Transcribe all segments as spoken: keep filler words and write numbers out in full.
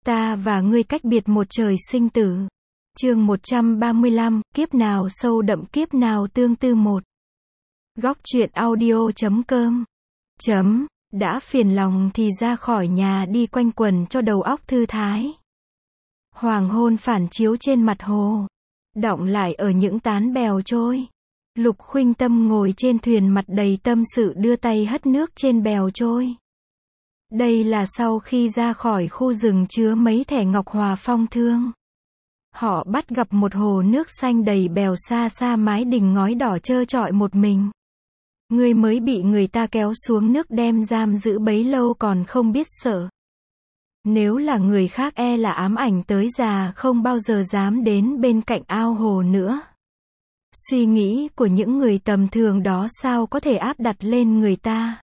Ta và ngươi cách biệt một trời sinh tử. Chương một trăm ba mươi lăm, kiếp nào sâu đậm kiếp nào tương tư một. Góc truyện audio chấm com. Chấm, đã phiền lòng thì ra khỏi nhà đi quanh quần cho đầu óc thư thái. Hoàng hôn phản chiếu trên mặt hồ, đọng lại ở những tán bèo trôi. Lục Khuynh Tâm ngồi trên thuyền mặt đầy tâm sự đưa tay hất nước trên bèo trôi. Đây là sau khi ra khỏi khu rừng chứa mấy thẻ ngọc hòa phong thương. Họ bắt gặp một hồ nước xanh đầy bèo, xa xa mái đình ngói đỏ trơ trọi một mình. Ngươi mới bị người ta kéo xuống nước đem giam giữ bấy lâu còn không biết sợ. Nếu là người khác e là ám ảnh tới già không bao giờ dám đến bên cạnh ao hồ nữa. Suy nghĩ của những người tầm thường đó sao có thể áp đặt lên người ta.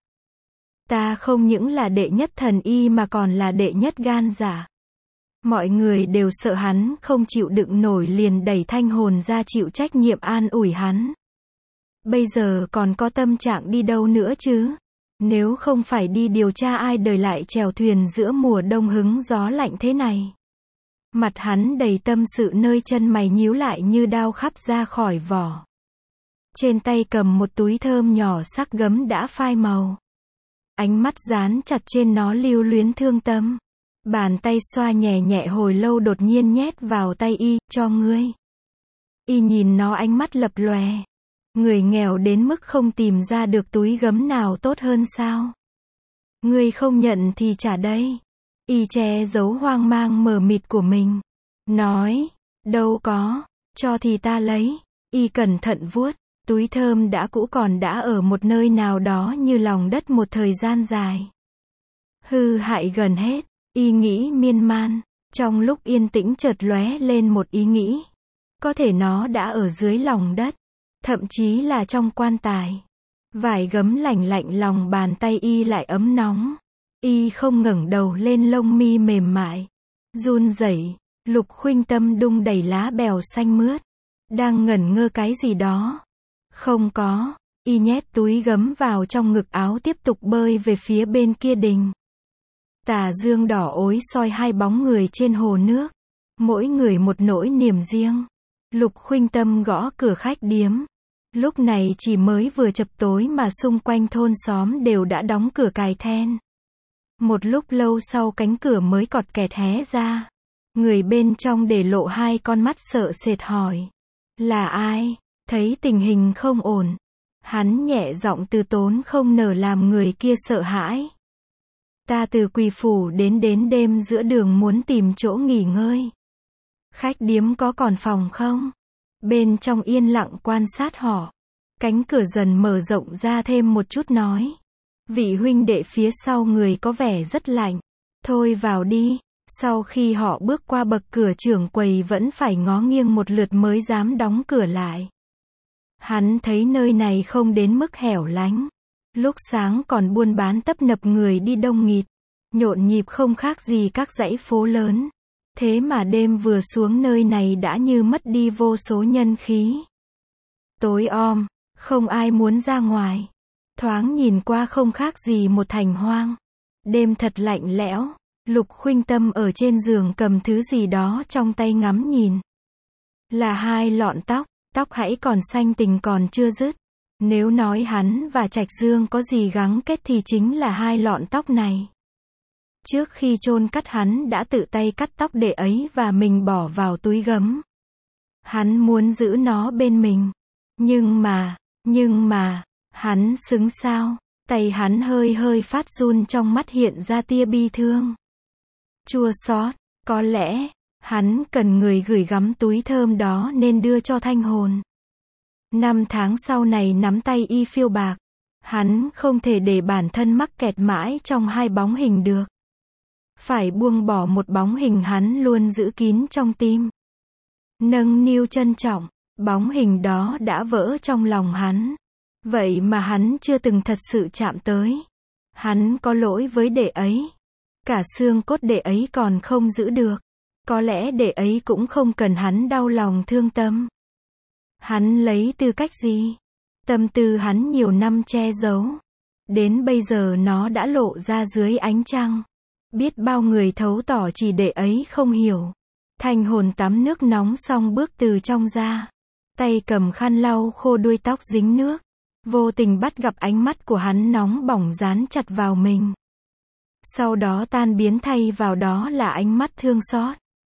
Ta không những là đệ nhất thần y mà còn là đệ nhất gan giả. Mọi người đều sợ hắn không chịu đựng nổi liền đẩy Thanh Hồn ra chịu trách nhiệm an ủi hắn. Bây giờ còn có tâm trạng đi đâu nữa chứ? Nếu không phải đi điều tra ai đời lại chèo thuyền giữa mùa đông hứng gió lạnh thế này. Mặt hắn đầy tâm sự, nơi chân mày nhíu lại như đao khắp ra khỏi vỏ. Trên tay cầm một túi thơm nhỏ sắc gấm đã phai màu. Ánh mắt dán chặt trên nó lưu luyến thương tâm. Bàn tay xoa nhẹ nhẹ hồi lâu đột nhiên nhét vào tay y, cho ngươi. Y nhìn nó ánh mắt lập lòe. Người nghèo đến mức không tìm ra được túi gấm nào tốt hơn sao? Ngươi không nhận thì trả đây. Y che giấu hoang mang mờ mịt của mình. Nói, đâu có, cho thì ta lấy. Y cẩn thận vuốt. Túi thơm đã cũ còn đã ở một nơi nào đó như lòng đất một thời gian dài. Hư hại gần hết. Y nghĩ miên man. Trong lúc yên tĩnh chợt lóe lên một ý nghĩ. Có thể nó đã ở dưới lòng đất. Thậm chí là trong quan tài. Vải gấm lạnh lạnh, lòng bàn tay y lại ấm nóng. Y không ngẩng đầu lên, lông mi mềm mại run rẩy. Lục Khuynh Tâm đung đầy lá bèo xanh mướt, đang ngẩn ngơ cái gì đó. Không có. Y nhét túi gấm vào trong ngực áo, tiếp tục bơi về phía bên kia đình. Tà dương đỏ ối soi hai bóng người trên hồ nước, mỗi người một nỗi niềm riêng. Lục Khuynh Tâm gõ cửa khách điếm. Lúc này chỉ mới vừa chập tối mà xung quanh thôn xóm đều đã đóng cửa cài then. Một lúc lâu sau cánh cửa mới cọt kẹt hé ra. Người bên trong để lộ hai con mắt sợ sệt hỏi. Là ai? Thấy tình hình không ổn, hắn nhẹ giọng từ tốn không nở làm người kia sợ hãi. Ta từ Quỳ Phủ đến đến đêm giữa đường muốn tìm chỗ nghỉ ngơi. Khách điếm có còn phòng không? Bên trong yên lặng quan sát họ. Cánh cửa dần mở rộng ra thêm một chút nói. Vị huynh đệ phía sau người có vẻ rất lạnh. Thôi vào đi. Sau khi họ bước qua bậc cửa, trưởng quầy vẫn phải ngó nghiêng một lượt mới dám đóng cửa lại. Hắn thấy nơi này không đến mức hẻo lánh. Lúc sáng còn buôn bán tấp nập, người đi đông nghịt, nhộn nhịp không khác gì các dãy phố lớn. Thế mà đêm vừa xuống nơi này đã như mất đi vô số nhân khí. Tối om, không ai muốn ra ngoài. Thoáng nhìn qua không khác gì một thành hoang. Đêm thật lạnh lẽo. Lục Khuynh Tâm ở trên giường cầm thứ gì đó trong tay ngắm nhìn. Là hai lọn tóc, tóc hãy còn xanh tình còn chưa dứt. Nếu nói hắn và Trạch Dương có gì gắng kết thì chính là hai lọn tóc này. Trước khi chôn cắt hắn đã tự tay cắt tóc để ấy và mình bỏ vào túi gấm. Hắn muốn giữ nó bên mình. Nhưng mà, nhưng mà, hắn xứng sao? Tay hắn hơi hơi phát run, trong mắt hiện ra tia bi thương. Chua xót, có lẽ, hắn cần người gửi gắm túi thơm đó nên đưa cho Thanh Hồn. Năm tháng sau này nắm tay y phiêu bạc. Hắn không thể để bản thân mắc kẹt mãi trong hai bóng hình được. Phải buông bỏ một bóng hình hắn luôn giữ kín trong tim. Nâng niu trân trọng, bóng hình đó đã vỡ trong lòng hắn. Vậy mà hắn chưa từng thật sự chạm tới. Hắn có lỗi với đệ ấy. Cả xương cốt đệ ấy còn không giữ được. Có lẽ đệ ấy cũng không cần hắn đau lòng thương tâm. Hắn lấy tư cách gì? Tâm tư hắn nhiều năm che giấu. Đến bây giờ nó đã lộ ra dưới ánh trăng. Biết bao người thấu tỏ chỉ để ấy không hiểu. Thanh hồn tắm nước nóng xong bước từ trong ra. Tay cầm khăn lau khô đuôi tóc dính nước. Vô tình bắt gặp ánh mắt của hắn nóng bỏng dán chặt vào mình. Sau đó tan biến thay vào đó là ánh mắt thương xót.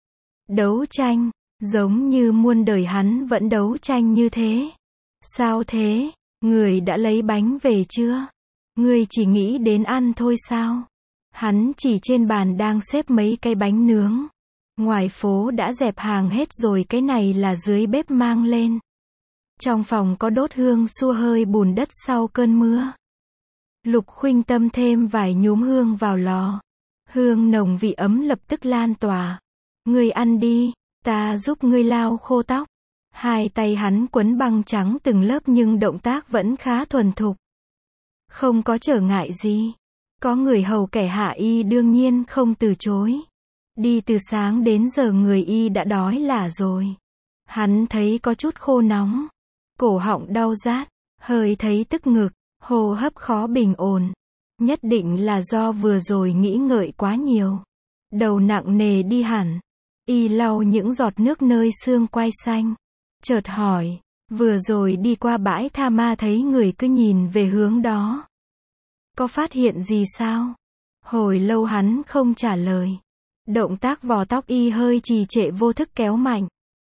Đấu tranh, giống như muôn đời hắn vẫn đấu tranh như thế. Sao thế, người đã lấy bánh về chưa? Ngươi chỉ nghĩ đến ăn thôi sao? Hắn chỉ trên bàn đang xếp mấy cái bánh nướng. Ngoài phố đã dẹp hàng hết rồi, cái này là dưới bếp mang lên. Trong phòng có đốt hương xua hơi bùn đất sau cơn mưa. Lục Khuynh Tâm thêm vài nhúm hương vào lò. Hương nồng vị ấm lập tức lan tỏa. Ngươi ăn đi, ta giúp ngươi lau khô tóc. Hai tay hắn quấn băng trắng từng lớp nhưng động tác vẫn khá thuần thục. Không có trở ngại gì. Có người hầu kẻ hạ y đương nhiên không từ chối. Đi từ sáng đến giờ người y đã đói lả rồi. Hắn thấy có chút khô nóng. Cổ họng đau rát. Hơi thấy tức ngực. Hô hấp khó bình ổn. Nhất định là do vừa rồi nghĩ ngợi quá nhiều. Đầu nặng nề đi hẳn. Y lau những giọt nước nơi xương quai xanh. Chợt hỏi. Vừa rồi đi qua bãi tha ma thấy người cứ nhìn về hướng đó. Có phát hiện gì sao? Hồi lâu hắn không trả lời. Động tác vò tóc y hơi trì trệ vô thức kéo mạnh.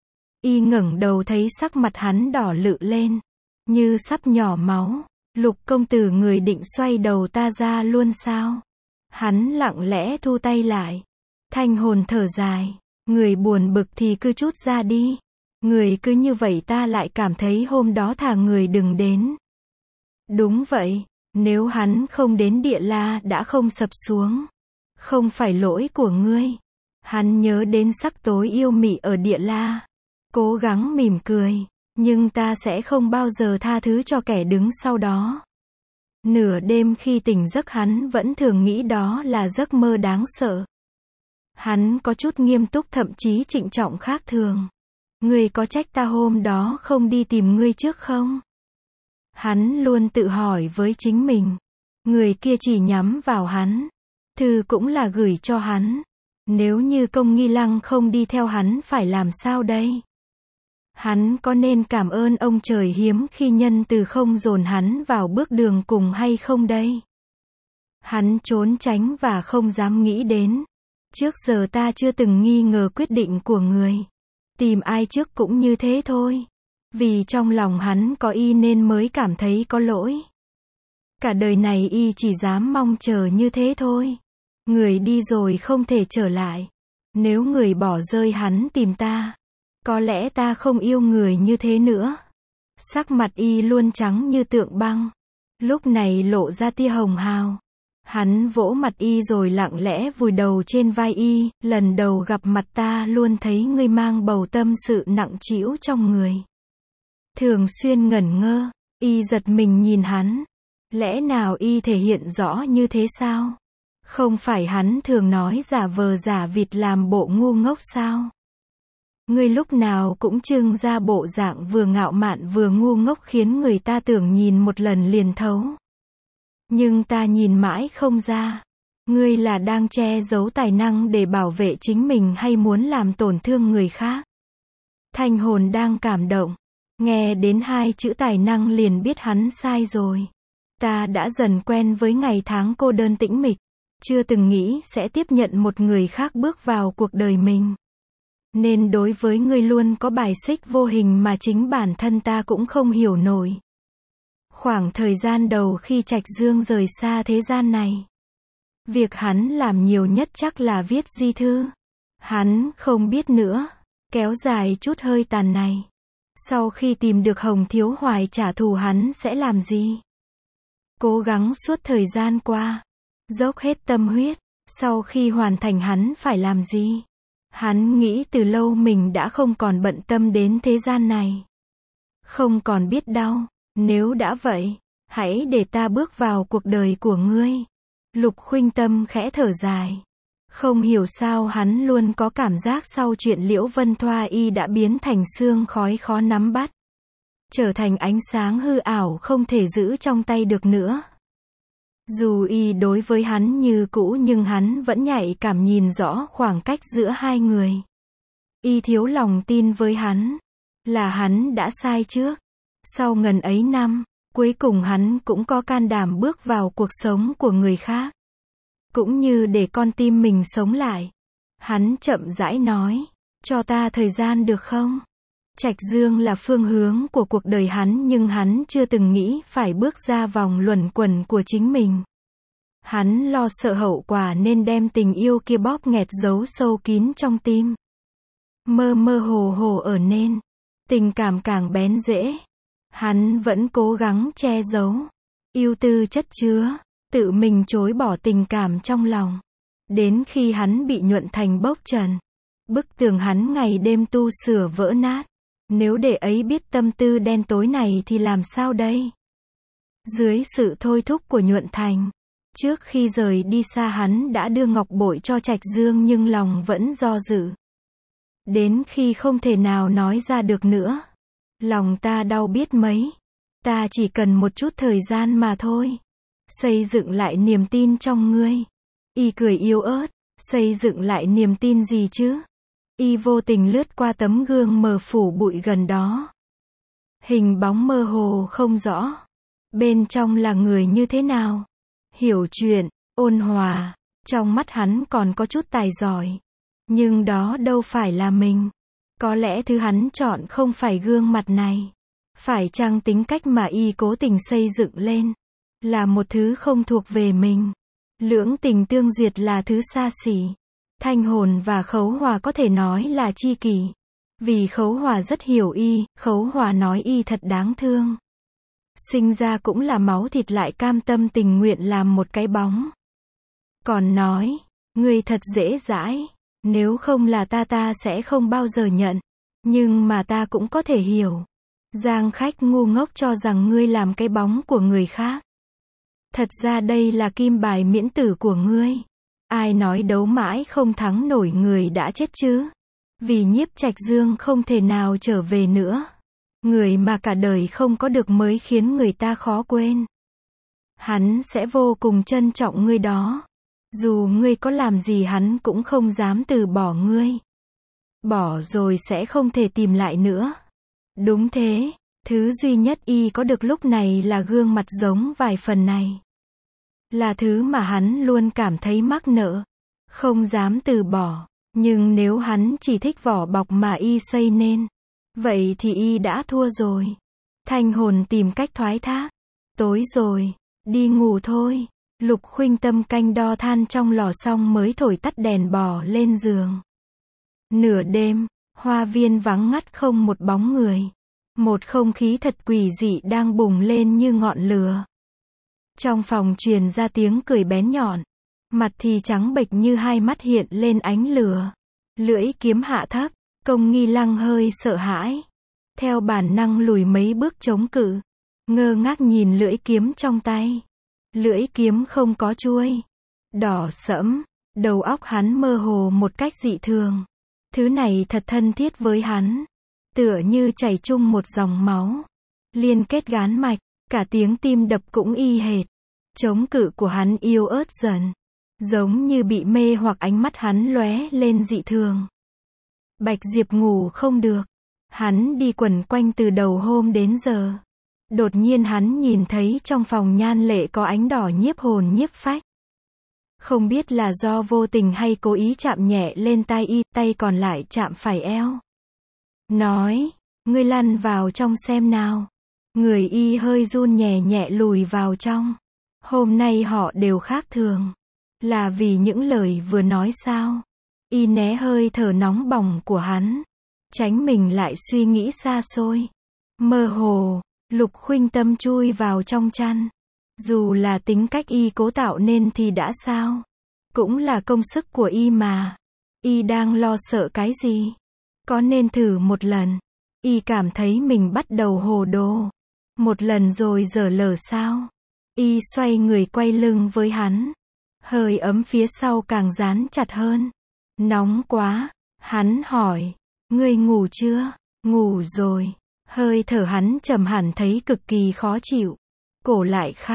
Y ngẩng đầu thấy sắc mặt hắn đỏ lự lên. Như sắp nhỏ máu. Lục công tử, người định xoay đầu ta ra luôn sao? Hắn lặng lẽ thu tay lại. Thanh hồn thở dài. Người buồn bực thì cứ trút ra đi. Người cứ như vậy ta lại cảm thấy hôm đó thà người đừng đến. Đúng vậy. Nếu hắn không đến Địa La đã không sập xuống. Không phải lỗi của ngươi. Hắn nhớ đến sắc tối yêu mị ở Địa La. Cố gắng mỉm cười. Nhưng ta sẽ không bao giờ tha thứ cho kẻ đứng sau đó. Nửa đêm khi tỉnh giấc hắn vẫn thường nghĩ đó là giấc mơ đáng sợ. Hắn có chút nghiêm túc, thậm chí trịnh trọng khác thường. Ngươi có trách ta hôm đó không đi tìm ngươi trước không? Hắn luôn tự hỏi với chính mình. Người kia chỉ nhắm vào hắn. Thư cũng là gửi cho hắn. Nếu như Công Nghi Lăng không đi theo hắn phải làm sao đây? Hắn có nên cảm ơn ông trời hiếm khi nhân từ không dồn hắn vào bước đường cùng hay không đây? Hắn trốn tránh và không dám nghĩ đến. Trước giờ ta chưa từng nghi ngờ quyết định của người. Tìm ai trước cũng như thế thôi. Vì trong lòng hắn có y nên mới cảm thấy có lỗi. Cả đời này y chỉ dám mong chờ như thế thôi. Người đi rồi không thể trở lại. Nếu người bỏ rơi hắn tìm ta, có lẽ ta không yêu người như thế nữa. Sắc mặt y luôn trắng như tượng băng. Lúc này lộ ra tia hồng hào. Hắn vỗ mặt y rồi lặng lẽ vùi đầu trên vai y. Lần đầu gặp mặt ta luôn thấy ngươi mang bầu tâm sự nặng trĩu trong người. Thường xuyên ngẩn ngơ. Y giật mình nhìn hắn. Lẽ nào y thể hiện rõ như thế sao? Không phải hắn thường nói giả vờ giả vịt làm bộ ngu ngốc sao? Ngươi lúc nào cũng trưng ra bộ dạng vừa ngạo mạn vừa ngu ngốc khiến người ta tưởng nhìn một lần liền thấu. Nhưng ta nhìn mãi không ra. Ngươi là đang che giấu tài năng để bảo vệ chính mình hay muốn làm tổn thương người khác? Thanh hồn đang cảm động. Nghe đến hai chữ tài năng liền biết hắn sai rồi. Ta đã dần quen với ngày tháng cô đơn tĩnh mịch. Chưa từng nghĩ sẽ tiếp nhận một người khác bước vào cuộc đời mình. Nên đối với ngươi luôn có bài xích vô hình mà chính bản thân ta cũng không hiểu nổi. Khoảng thời gian đầu khi Trạch Dương rời xa thế gian này, việc hắn làm nhiều nhất chắc là viết di thư. Hắn không biết nữa. Kéo dài chút hơi tàn này. Sau khi tìm được Hồng Thiếu Hoài trả thù hắn sẽ làm gì? Cố gắng suốt thời gian qua. Dốc hết tâm huyết. Sau khi hoàn thành hắn phải làm gì? Hắn nghĩ từ lâu mình đã không còn bận tâm đến thế gian này. Không còn biết đau. Nếu đã vậy, hãy để ta bước vào cuộc đời của ngươi. Lục Khuynh Tâm khẽ thở dài. Không hiểu sao hắn luôn có cảm giác sau chuyện Liễu Vân Thoa y đã biến thành sương khói khó nắm bắt. Trở thành ánh sáng hư ảo không thể giữ trong tay được nữa. Dù y đối với hắn như cũ nhưng hắn vẫn nhạy cảm nhìn rõ khoảng cách giữa hai người. Y thiếu lòng tin với hắn. Là hắn đã sai trước. Sau ngần ấy năm, cuối cùng hắn cũng có can đảm bước vào cuộc sống của người khác. Cũng như để con tim mình sống lại. Hắn chậm rãi nói, cho ta thời gian được không? Trạch Dương là phương hướng của cuộc đời hắn nhưng hắn chưa từng nghĩ phải bước ra vòng luẩn quẩn của chính mình. Hắn lo sợ hậu quả nên đem tình yêu kia bóp nghẹt giấu sâu kín trong tim. Mơ mơ hồ hồ ở nên, tình cảm càng bén rễ. Hắn vẫn cố gắng che giấu, ưu tư chất chứa, tự mình chối bỏ tình cảm trong lòng. Đến khi hắn bị nhuận thành bốc trần, bức tường hắn ngày đêm tu sửa vỡ nát. Nếu để ấy biết tâm tư đen tối này thì làm sao đây? Dưới sự thôi thúc của nhuận thành, trước khi rời đi xa hắn đã đưa ngọc bội cho Trạch Dương nhưng lòng vẫn do dự. Đến khi không thể nào nói ra được nữa. Lòng ta đau biết mấy. Ta chỉ cần một chút thời gian mà thôi. Xây dựng lại niềm tin trong ngươi. Y cười yếu ớt. Xây dựng lại niềm tin gì chứ? Y vô tình lướt qua tấm gương mờ phủ bụi gần đó. Hình bóng mơ hồ không rõ. Bên trong là người như thế nào? Hiểu chuyện, ôn hòa. Trong mắt hắn còn có chút tài giỏi. Nhưng đó đâu phải là mình. Có lẽ thứ hắn chọn không phải gương mặt này. Phải chăng tính cách mà y cố tình xây dựng lên là một thứ không thuộc về mình. Lưỡng tình tương duyệt là thứ xa xỉ. Thanh Hồn và Khấu Hòa có thể nói là tri kỷ. Vì Khấu Hòa rất hiểu y, Khấu Hòa nói y thật đáng thương. Sinh ra cũng là máu thịt lại cam tâm tình nguyện làm một cái bóng. Còn nói, ngươi thật dễ dãi. Nếu không là ta ta sẽ không bao giờ nhận. Nhưng mà ta cũng có thể hiểu. Giang Khách ngu ngốc cho rằng ngươi làm cái bóng của người khác. Thật ra đây là kim bài miễn tử của ngươi. Ai nói đấu mãi không thắng nổi người đã chết chứ? Vì Nhiếp Trạch Dương không thể nào trở về nữa. Người mà cả đời không có được mới khiến người ta khó quên. Hắn sẽ vô cùng trân trọng ngươi đó. Dù ngươi có làm gì hắn cũng không dám từ bỏ ngươi. Bỏ rồi sẽ không thể tìm lại nữa. Đúng thế, thứ duy nhất y có được lúc này là gương mặt giống vài phần này. Là thứ mà hắn luôn cảm thấy mắc nợ. Không dám từ bỏ. Nhưng nếu hắn chỉ thích vỏ bọc mà y xây nên, vậy thì y đã thua rồi. Thanh Hồn tìm cách thoái thác. Tối rồi, đi ngủ thôi. Lục Khuynh Tâm canh đo than trong lò xong mới thổi tắt đèn bò lên giường. Nửa đêm, hoa viên vắng ngắt không một bóng người. Một không khí thật quỷ dị đang bùng lên như ngọn lửa. Trong phòng truyền ra tiếng cười bén nhọn. Mặt thì trắng bệch như hai mắt hiện lên ánh lửa. Lưỡi kiếm hạ thấp, Công Nghi Lăng hơi sợ hãi. Theo bản năng lùi mấy bước chống cự. Ngơ ngác nhìn lưỡi kiếm trong tay. Lưỡi kiếm không có chuôi. Đỏ sẫm, đầu óc hắn mơ hồ một cách dị thường. Thứ này thật thân thiết với hắn. Tựa như chảy chung một dòng máu. Liên kết gán mạch, cả tiếng tim đập cũng y hệt. Chống cự của hắn yếu ớt dần. Giống như bị mê hoặc ánh mắt hắn lóe lên dị thường. Bạch Diệp ngủ không được. Hắn đi quẩn quanh từ đầu hôm đến giờ. Đột nhiên hắn nhìn thấy trong phòng nhan lệ có ánh đỏ nhiếp hồn nhiếp phách. Không biết là do vô tình hay cố ý chạm nhẹ lên tai y, tay còn lại chạm phải eo. Nói, ngươi lăn vào trong xem nào. Người y hơi run nhẹ nhẹ lùi vào trong. Hôm nay họ đều khác thường. Là vì những lời vừa nói sao? Y né hơi thở nóng bỏng của hắn. Tránh mình lại suy nghĩ xa xôi. Mơ hồ, Lục Khuynh Tâm chui vào trong chăn. Dù là tính cách y cố tạo nên thì đã sao? Cũng là công sức của y mà. Y đang lo sợ cái gì? Có nên thử một lần? Y cảm thấy mình bắt đầu hồ đồ. Một lần rồi dở lở sao? Y xoay người quay lưng với hắn. Hơi ấm phía sau càng dán chặt hơn. Nóng quá. Hắn hỏi. Ngươi ngủ chưa? Ngủ rồi. Hơi thở hắn trầm hẳn thấy cực kỳ khó chịu. Cổ lại khát.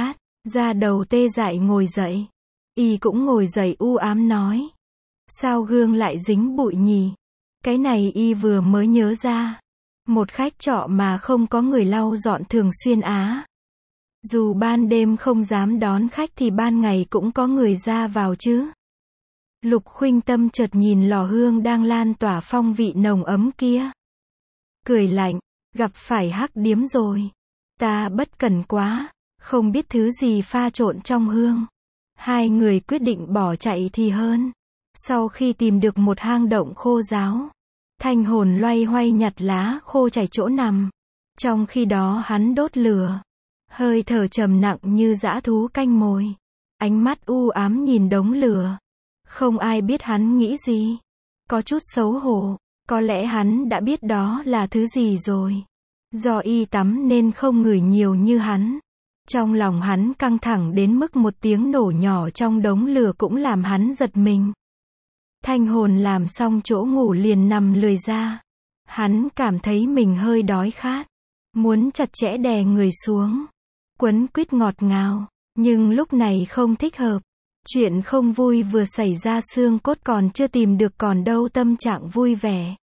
Da đầu tê dại ngồi dậy. Y cũng ngồi dậy u ám nói. Sao gương lại dính bụi nhỉ? Cái này Y vừa mới nhớ ra. Một khách trọ mà không có người lau dọn thường xuyên á. Dù ban đêm không dám đón khách thì ban ngày cũng có người ra vào chứ. Lục Khuynh Tâm chợt nhìn lò hương đang lan tỏa phong vị nồng ấm kia. Cười lạnh, gặp phải hắc điếm rồi. Ta bất cẩn quá, không biết thứ gì pha trộn trong hương. Hai người quyết định bỏ chạy thì hơn. Sau khi tìm được một hang động khô ráo, Thanh Hồn loay hoay nhặt lá khô chảy chỗ nằm. Trong khi đó hắn đốt lửa. Hơi thở trầm nặng như dã thú canh mồi. Ánh mắt u ám nhìn đống lửa. Không ai biết hắn nghĩ gì. Có chút xấu hổ. Có lẽ hắn đã biết đó là thứ gì rồi. Do Y tắm nên không ngửi nhiều như hắn. Trong lòng hắn căng thẳng đến mức một tiếng nổ nhỏ trong đống lửa cũng làm hắn giật mình. Thanh Hồn làm xong chỗ ngủ liền nằm lười ra. Hắn cảm thấy mình hơi đói khát. Muốn chặt chẽ đè người xuống. Quấn quýt ngọt ngào. Nhưng lúc này không thích hợp. Chuyện không vui vừa xảy ra xương cốt còn chưa tìm được còn đâu tâm trạng vui vẻ.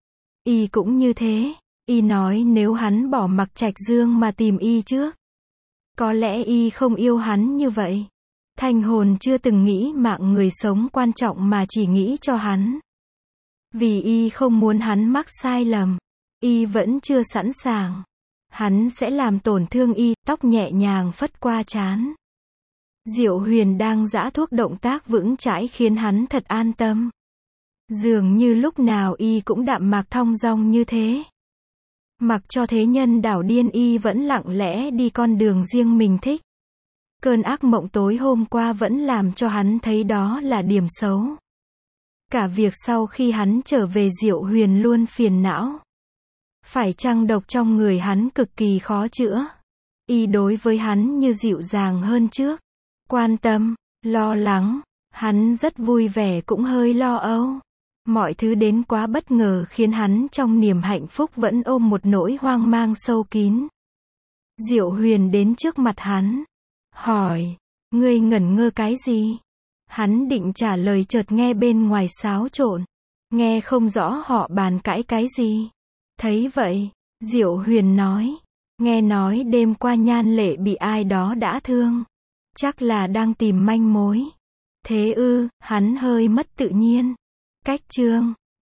Y cũng như thế. Y nói nếu hắn bỏ mặc Trạch Dương mà tìm Y trước. Có lẽ Y không yêu hắn như vậy. Thanh Hồn chưa từng nghĩ mạng người sống quan trọng mà chỉ nghĩ cho hắn. Vì Y không muốn hắn mắc sai lầm. Y vẫn chưa sẵn sàng. Hắn sẽ làm tổn thương Y, tóc nhẹ nhàng phất qua trán. Diệu Huyền đang giã thuốc động tác vững chãi khiến hắn thật an tâm. Dường như lúc nào Y cũng đạm mạc thong dong như thế. Mặc cho thế nhân đảo điên Y vẫn lặng lẽ đi con đường riêng mình thích. Cơn ác mộng tối hôm qua vẫn làm cho hắn thấy đó là điểm xấu. Cả việc sau khi hắn trở về Diệu Huyền luôn phiền não. Phải chăng độc trong người hắn cực kỳ khó chữa. Y đối với hắn như dịu dàng hơn trước. Quan tâm, lo lắng, hắn rất vui vẻ cũng hơi lo âu. Mọi thứ đến quá bất ngờ khiến hắn trong niềm hạnh phúc vẫn ôm một nỗi hoang mang sâu kín. Diệu Huyền đến trước mặt hắn. Hỏi, ngươi ngẩn ngơ cái gì? Hắn định trả lời chợt nghe bên ngoài xáo trộn. Nghe không rõ họ bàn cãi cái gì. Thấy vậy, Diệu Huyền nói. Nghe nói đêm qua Nhan Lệ bị ai đó đã thương. Chắc là đang tìm manh mối. Thế ư, hắn hơi mất tự nhiên. Cách Trương,